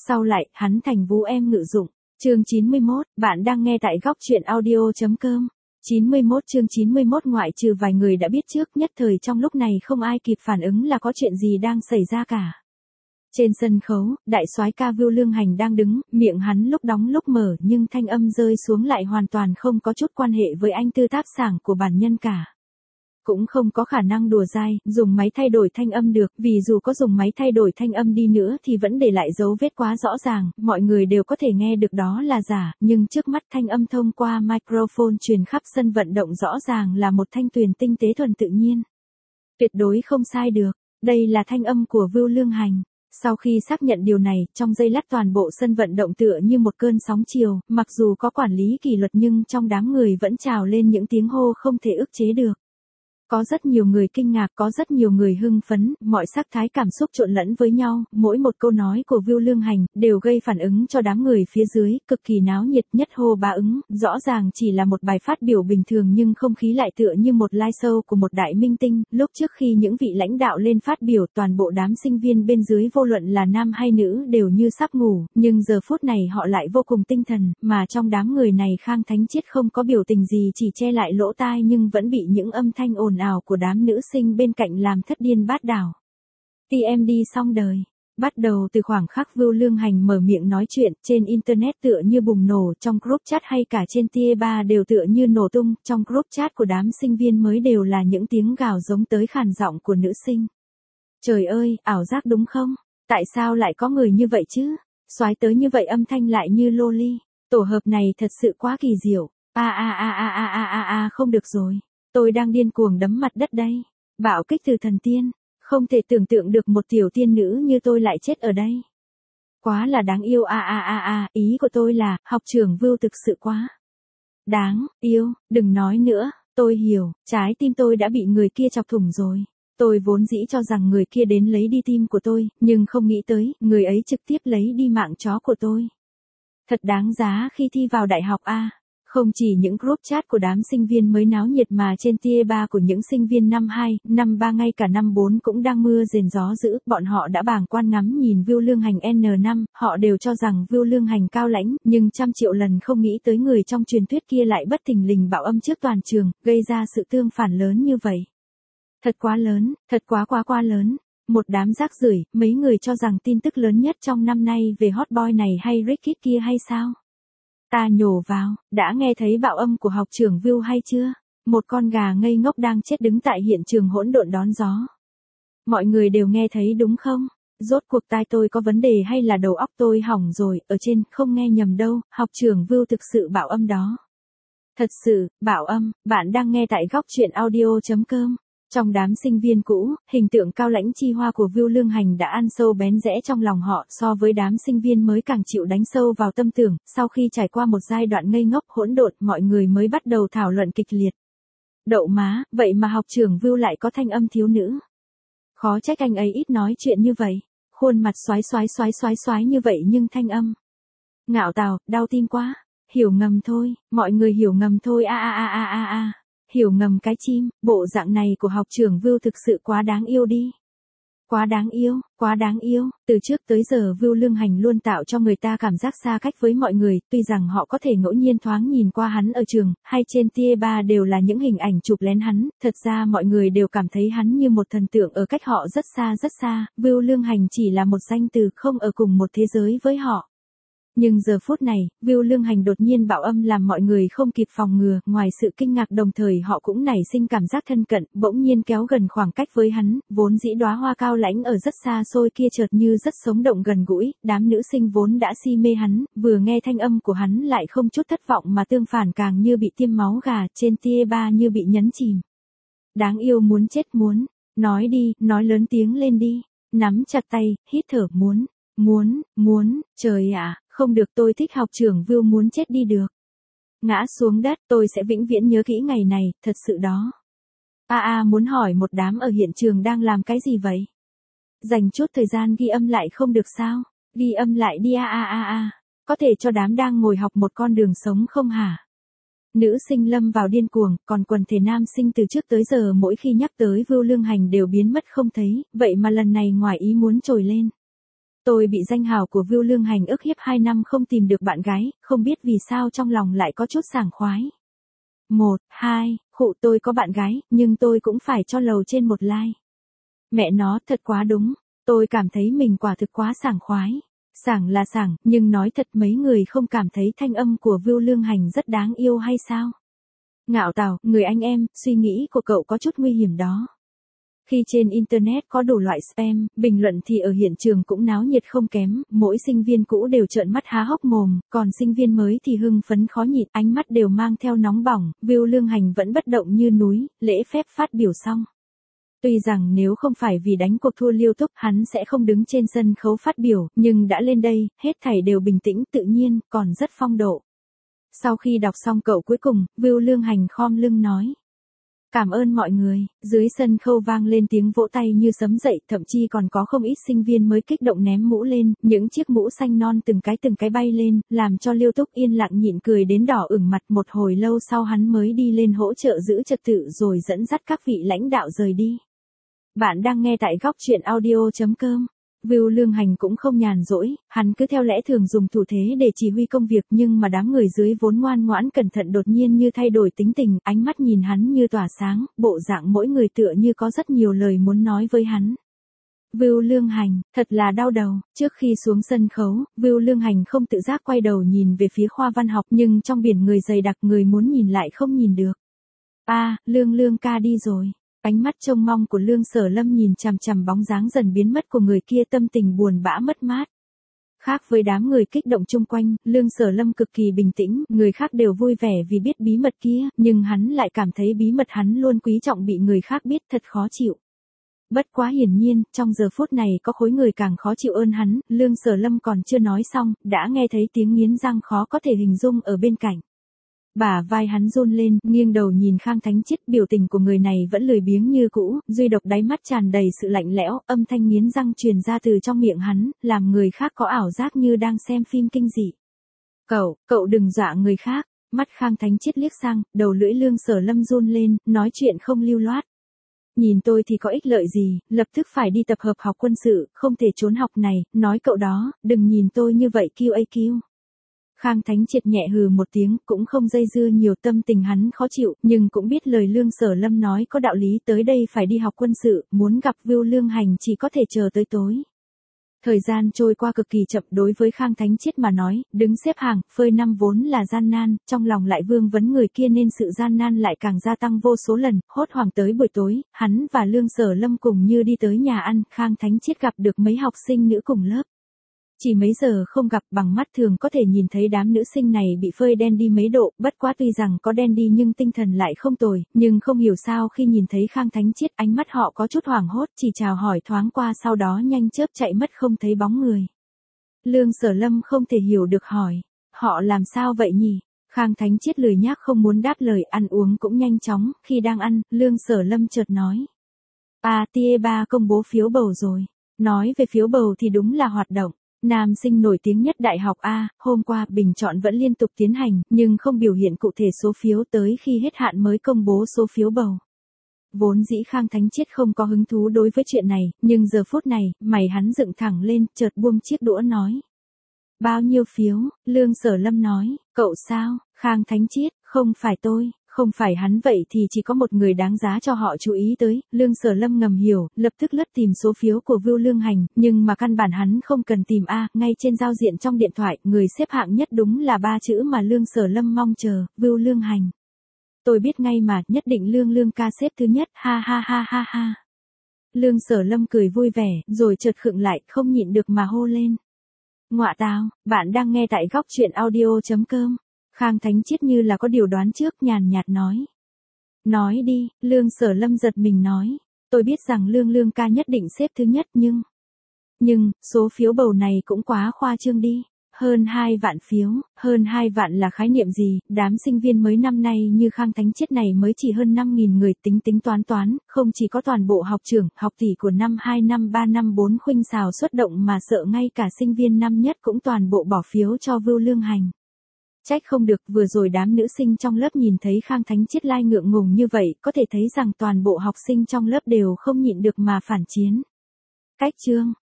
Sau lại, hắn thành vú em ngự dụng. Chương 91, bạn đang nghe tại góc truyện audio.com. 91 chương 91 ngoại trừ vài người đã biết trước, nhất thời trong lúc này không ai kịp phản ứng là có chuyện gì đang xảy ra cả. Trên sân khấu, đại soái ca Vưu Lương Hành đang đứng, miệng hắn lúc đóng lúc mở nhưng thanh âm rơi xuống lại hoàn toàn không có chút quan hệ với anh tư tác sảng của bản nhân cả. Cũng không có khả năng đùa dai, dùng máy thay đổi thanh âm được, vì dù có dùng máy thay đổi thanh âm đi nữa thì vẫn để lại dấu vết quá rõ ràng, mọi người đều có thể nghe được đó là giả, nhưng trước mắt thanh âm thông qua microphone truyền khắp sân vận động rõ ràng là một thanh tuyền tinh tế thuần tự nhiên. Tuyệt đối không sai được, đây là thanh âm của Vưu Lương Hành. Sau khi xác nhận điều này, trong giây lát toàn bộ sân vận động tựa như một cơn sóng chiều, mặc dù có quản lý kỷ luật nhưng trong đám người vẫn trào lên những tiếng hô không thể ức chế được. Có rất nhiều người kinh ngạc, có rất nhiều người hưng phấn, mọi sắc thái cảm xúc trộn lẫn với nhau, mỗi một câu nói của Vưu Lương Hành đều gây phản ứng cho đám người phía dưới, cực kỳ náo nhiệt, nhất hô bá ứng, rõ ràng chỉ là một bài phát biểu bình thường nhưng không khí lại tựa như một live show của một đại minh tinh. Lúc trước khi những vị lãnh đạo lên phát biểu, toàn bộ đám sinh viên bên dưới vô luận là nam hay nữ đều như sắp ngủ, nhưng giờ phút này họ lại vô cùng tinh thần, mà trong đám người này Khang Thánh Chiết không có biểu tình gì, chỉ che lại lỗ tai nhưng vẫn bị những âm thanh ồn ào của đám nữ sinh bên cạnh làm thất điên bát đảo. TMD xong đời. Bắt đầu từ khoảng khắc Vưu Lương Hành mở miệng nói chuyện, trên internet tựa như bùng nổ, trong group chat hay cả trên Tie3 đều tựa như nổ tung, trong group chat của đám sinh viên mới đều là những tiếng gào giống tới khàn giọng của nữ sinh. Trời ơi, ảo giác đúng không? Tại sao lại có người như vậy chứ? Soái tới như vậy âm thanh lại như loli. Tổ hợp này thật sự quá kỳ diệu. Không được rồi. Tôi đang điên cuồng đấm mặt đất đây. Bạo kích từ thần tiên. Không thể tưởng tượng được một tiểu tiên nữ như tôi lại chết ở đây. Quá là đáng yêu ý của tôi là, học trưởng Vưu thực sự quá đáng yêu, đừng nói nữa, tôi hiểu, trái tim tôi đã bị người kia chọc thủng rồi. Tôi vốn dĩ cho rằng người kia đến lấy đi tim của tôi, nhưng không nghĩ tới, người ấy trực tiếp lấy đi mạng chó của tôi. Thật đáng giá khi thi vào đại học a. Không chỉ những group chat của đám sinh viên mới náo nhiệt mà trên Tie3 của những sinh viên năm 2, năm 3 ngay cả năm 4 cũng đang mưa rền gió dữ, bọn họ đã bàng quan ngắm nhìn Vưu Lương Hành N5, họ đều cho rằng Vưu Lương Hành cao lãnh, nhưng trăm triệu lần không nghĩ tới người trong truyền thuyết kia lại bất thình lình bạo âm trước toàn trường, gây ra sự tương phản lớn như vậy. Thật quá lớn, thật quá lớn. Một đám rác rưởi, mấy người cho rằng tin tức lớn nhất trong năm nay về hot boy này hay Ricky kia hay sao? Ta nhổ vào, đã nghe thấy bạo âm của học trưởng Vưu hay chưa? Một con gà ngây ngốc đang chết đứng tại hiện trường hỗn độn đón gió. Mọi người đều nghe thấy đúng không? Rốt cuộc tai tôi có vấn đề hay là đầu óc tôi hỏng rồi, ở trên, không nghe nhầm đâu, học trưởng Vưu thực sự bạo âm đó. Thật sự, bạo âm, bạn đang nghe tại góc truyện audio.com. Trong đám sinh viên cũ, hình tượng cao lãnh chi hoa của Vưu Lương Hành đã ăn sâu bén rẽ trong lòng họ, so với đám sinh viên mới càng chịu đánh sâu vào tâm tưởng, sau khi trải qua một giai đoạn ngây ngốc hỗn độn, mọi người mới bắt đầu thảo luận kịch liệt. Đậu má, vậy mà học trưởng Vưu lại có thanh âm thiếu nữ. Khó trách anh ấy ít nói chuyện như vậy, khuôn mặt xoái như vậy nhưng thanh âm ngạo tào, đau tim quá. Hiểu ngầm thôi, mọi người hiểu ngầm thôi hiểu ngầm cái chim, bộ dạng này của học trưởng Vưu thực sự quá đáng yêu đi. Quá đáng yêu, từ trước tới giờ Vưu Lương Hành luôn tạo cho người ta cảm giác xa cách với mọi người, tuy rằng họ có thể ngẫu nhiên thoáng nhìn qua hắn ở trường, hay trên Tie3 đều là những hình ảnh chụp lén hắn, thật ra mọi người đều cảm thấy hắn như một thần tượng ở cách họ rất xa, Vưu Lương Hành chỉ là một danh từ không ở cùng một thế giới với họ. Nhưng giờ phút này, Vưu Lương Hành đột nhiên bạo âm làm mọi người không kịp phòng ngừa, ngoài sự kinh ngạc đồng thời họ cũng nảy sinh cảm giác thân cận, bỗng nhiên kéo gần khoảng cách với hắn, vốn dĩ đóa hoa cao lãnh ở rất xa xôi kia chợt như rất sống động gần gũi, đám nữ sinh vốn đã si mê hắn, vừa nghe thanh âm của hắn lại không chút thất vọng mà tương phản càng như bị tiêm máu gà, trên Tie3 như bị nhấn chìm. Đáng yêu muốn chết muốn, nói đi, nói lớn tiếng lên đi, nắm chặt tay, hít thở muốn, trời ạ. Không được, tôi thích học trưởng Vưu muốn chết đi được. Ngã xuống đất, tôi sẽ vĩnh viễn nhớ kỹ ngày này, thật sự đó. Muốn hỏi một đám ở hiện trường đang làm cái gì vậy? Dành chút thời gian ghi âm lại không được sao? Ghi âm lại đi Có thể cho đám đang ngồi học một con đường sống không hả? Nữ sinh lâm vào điên cuồng, còn quần thể nam sinh từ trước tới giờ mỗi khi nhắc tới Vưu Lương Hành đều biến mất không thấy, vậy mà lần này ngoài ý muốn trồi lên. Tôi bị danh hào của Vưu Lương Hành ức hiếp 2 năm không tìm được bạn gái, không biết vì sao trong lòng lại có chút sảng khoái. 1, 2, khụ tôi có bạn gái, nhưng tôi cũng phải cho lầu trên một like. Mẹ nó thật quá đúng, tôi cảm thấy mình quả thực quá sảng khoái. Sảng là sảng, nhưng nói thật mấy người không cảm thấy thanh âm của Vưu Lương Hành rất đáng yêu hay sao? Ngạo Tào, người anh em, suy nghĩ của cậu có chút nguy hiểm đó. Khi trên Internet có đủ loại spam, bình luận thì ở hiện trường cũng náo nhiệt không kém, mỗi sinh viên cũ đều trợn mắt há hốc mồm, còn sinh viên mới thì hưng phấn khó nhịn, ánh mắt đều mang theo nóng bỏng, Vưu Lương Hành vẫn bất động như núi, lễ phép phát biểu xong. Tuy rằng nếu không phải vì đánh cuộc thua Liêu Thúc hắn sẽ không đứng trên sân khấu phát biểu, nhưng đã lên đây, hết thảy đều bình tĩnh tự nhiên, còn rất phong độ. Sau khi đọc xong cậu cuối cùng, Vưu Lương Hành khom lưng nói. Cảm ơn mọi người, dưới sân khấu vang lên tiếng vỗ tay như sấm dậy, thậm chí còn có không ít sinh viên mới kích động ném mũ lên, những chiếc mũ xanh non từng cái bay lên, làm cho Liêu Thúc yên lặng nhịn cười đến đỏ ửng mặt. Một hồi lâu sau hắn mới đi lên hỗ trợ giữ trật tự rồi dẫn dắt các vị lãnh đạo rời đi. Bạn đang nghe tại góc truyện audio.com. Vưu Lương Hành cũng không nhàn rỗi, hắn cứ theo lẽ thường dùng thủ thế để chỉ huy công việc, nhưng mà đám người dưới vốn ngoan ngoãn cẩn thận đột nhiên như thay đổi tính tình, ánh mắt nhìn hắn như tỏa sáng, bộ dạng mỗi người tựa như có rất nhiều lời muốn nói với hắn. Vưu Lương Hành, thật là đau đầu, trước khi xuống sân khấu, Vưu Lương Hành không tự giác quay đầu nhìn về phía khoa văn học, nhưng trong biển người dày đặc người muốn nhìn lại không nhìn được. Lương ca đi rồi. Ánh mắt trông mong của Lương Sở Lâm nhìn chằm chằm bóng dáng dần biến mất của người kia, tâm tình buồn bã mất mát. Khác với đám người kích động chung quanh, Lương Sở Lâm cực kỳ bình tĩnh, người khác đều vui vẻ vì biết bí mật kia, nhưng hắn lại cảm thấy bí mật hắn luôn quý trọng bị người khác biết thật khó chịu. Bất quá hiển nhiên, trong giờ phút này có khối người càng khó chịu hơn hắn, Lương Sở Lâm còn chưa nói xong, đã nghe thấy tiếng nghiến răng khó có thể hình dung ở bên cạnh. Bả vai hắn run lên, nghiêng đầu nhìn Khang Thánh Chiết, biểu tình của người này vẫn lười biếng như cũ, duy độc đáy mắt tràn đầy sự lạnh lẽo, âm thanh nghiến răng truyền ra từ trong miệng hắn, làm người khác có ảo giác như đang xem phim kinh dị. Cậu đừng dọa người khác, mắt Khang Thánh Chiết liếc sang, đầu lưỡi Lương Sở Lâm run lên, nói chuyện không lưu loát. Nhìn tôi thì có ích lợi gì, lập tức phải đi tập hợp học quân sự, không thể trốn học này, nói cậu đó, đừng nhìn tôi như vậy QAQ. Khang Thánh Triệt nhẹ hừ một tiếng, cũng không dây dưa nhiều, tâm tình hắn khó chịu, nhưng cũng biết lời Lương Sở Lâm nói có đạo lý, tới đây phải đi học quân sự, muốn gặp Vưu Lương Hành chỉ có thể chờ tới tối. Thời gian trôi qua cực kỳ chậm đối với Khang Thánh Triết mà nói, đứng xếp hàng, phơi năm vốn là gian nan, trong lòng lại vương vấn người kia nên sự gian nan lại càng gia tăng vô số lần, hốt hoảng tới buổi tối, hắn và Lương Sở Lâm cùng như đi tới nhà ăn, Khang Thánh Triết gặp được mấy học sinh nữ cùng lớp. Chỉ mấy giờ không gặp, bằng mắt thường có thể nhìn thấy đám nữ sinh này bị phơi đen đi mấy độ, bất quá tuy rằng có đen đi nhưng tinh thần lại không tồi, nhưng không hiểu sao khi nhìn thấy Khang Thánh Chiết ánh mắt họ có chút hoảng hốt, chỉ chào hỏi thoáng qua sau đó nhanh chớp chạy mất không thấy bóng người. Lương Sở Lâm không thể hiểu được hỏi, họ làm sao vậy nhỉ? Khang Thánh Chiết lười nhác không muốn đáp lời, ăn uống cũng nhanh chóng, khi đang ăn, Lương Sở Lâm chợt nói. TE3 công bố phiếu bầu rồi. Nói về phiếu bầu thì đúng là hoạt động. Nam sinh nổi tiếng nhất đại học A, hôm qua bình chọn vẫn liên tục tiến hành, nhưng không biểu hiện cụ thể số phiếu, tới khi hết hạn mới công bố số phiếu bầu. Vốn dĩ Khang Thánh Chiết không có hứng thú đối với chuyện này, nhưng giờ phút này, mày hắn dựng thẳng lên, chợt buông chiếc đũa nói. Bao nhiêu phiếu? Lương Sở Lâm nói, cậu sao? Khang Thánh Chiết, không phải tôi. Không phải hắn vậy thì chỉ có một người đáng giá cho họ chú ý tới, Lương Sở Lâm ngầm hiểu, lập tức lướt tìm số phiếu của Vưu Lương Hành, nhưng mà căn bản hắn không cần tìm ngay trên giao diện trong điện thoại, người xếp hạng nhất đúng là 3 chữ mà Lương Sở Lâm mong chờ, Vưu Lương Hành. Tôi biết ngay mà, nhất định Lương ca xếp thứ nhất, ha ha ha ha ha. Lương Sở Lâm cười vui vẻ, rồi chợt khựng lại, không nhịn được mà hô lên. Ngọa tào, bạn đang nghe tại góc truyện audio.com. Khang Thánh Chiết như là có điều đoán trước, nhàn nhạt nói. Nói đi, Lương Sở Lâm giật mình nói. Tôi biết rằng Lương ca nhất định xếp thứ nhất nhưng, số phiếu bầu này cũng quá khoa trương đi. Hơn 2 vạn phiếu, hơn 2 vạn là khái niệm gì, đám sinh viên mới năm nay như Khang Thánh Chiết này mới chỉ hơn 5.000 người, tính toán, không chỉ có toàn bộ học trưởng, học tỷ của năm 2 năm 3 năm 4 khuynh xào xuất động mà sợ ngay cả sinh viên năm nhất cũng toàn bộ bỏ phiếu cho Vưu Lương Hành. Trách không được, vừa rồi đám nữ sinh trong lớp nhìn thấy Khang Thánh Chiết lai ngượng ngùng như vậy, có thể thấy rằng toàn bộ học sinh trong lớp đều không nhịn được mà phản chiến. Cách chương